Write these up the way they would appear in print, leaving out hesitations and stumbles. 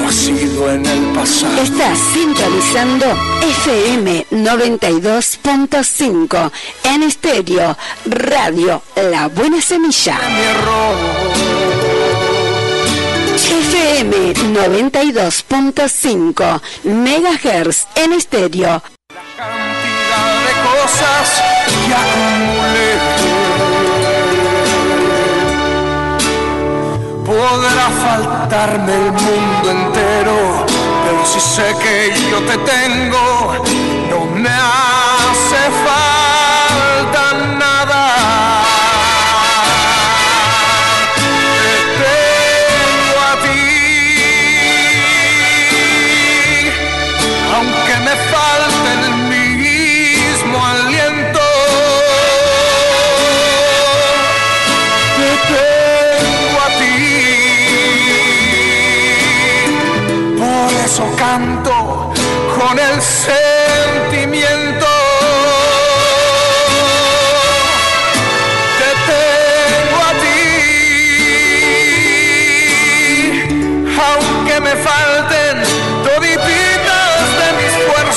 ha sido en el pasado. Estás sintonizando FM 92.5 en estéreo, Radio La Buena Semilla. Mi error. FM 92.5 megahertz en estéreo. La cantidad de cosas que acumulé. Podrá faltarme el mundo entero, pero si sé que yo te tengo, no me hace falta nada. Te tengo a ti, aunque me falte el mismo aliento. Te tengo a ti. Por eso canto con el sentimiento. Te tengo a ti, aunque me falten todititas de mis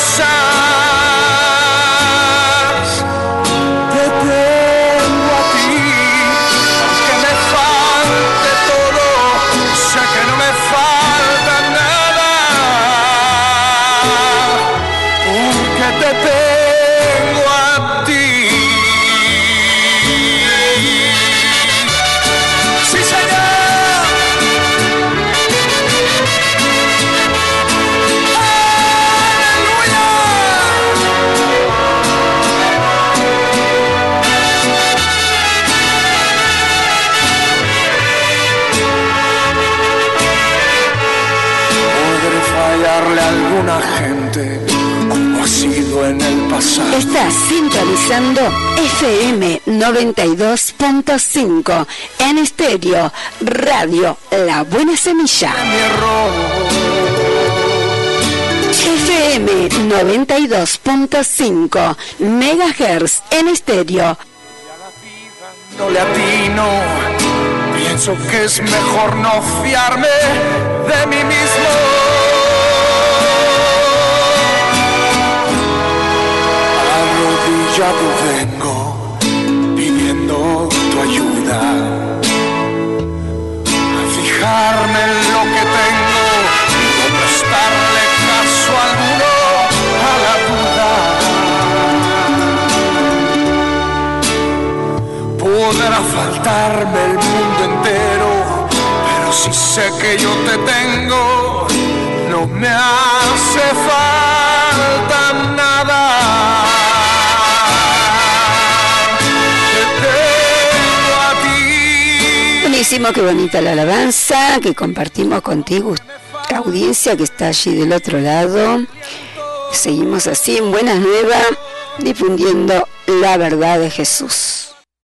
fuerzas. Te tengo a ti, aunque me falte todo, sé que no me falta nada, porque te tengo a ti. ¡Sí, señor! Podré fallarle a alguna gente, como ha sido en el pasado. Estás sintonizando FM 92.5 en estéreo, Radio La Buena Semilla. Mi error. FM 92.5 megahertz en estéreo. No le atino, pienso que es mejor no fiarme de mí mismo. Arrodillado vengo pidiendo tu ayuda, a fijarme en lo que tengo y no prestarle caso alguno a la duda. Podrá faltarme el mundo entero, pero si sé que yo te tengo, no me hace falta nada. Te tengo a ti. Buenísimo, qué bonita la alabanza que compartimos contigo, audiencia que está allí del otro lado. Seguimos así en Buenas Nuevas, difundiendo la verdad de Jesús.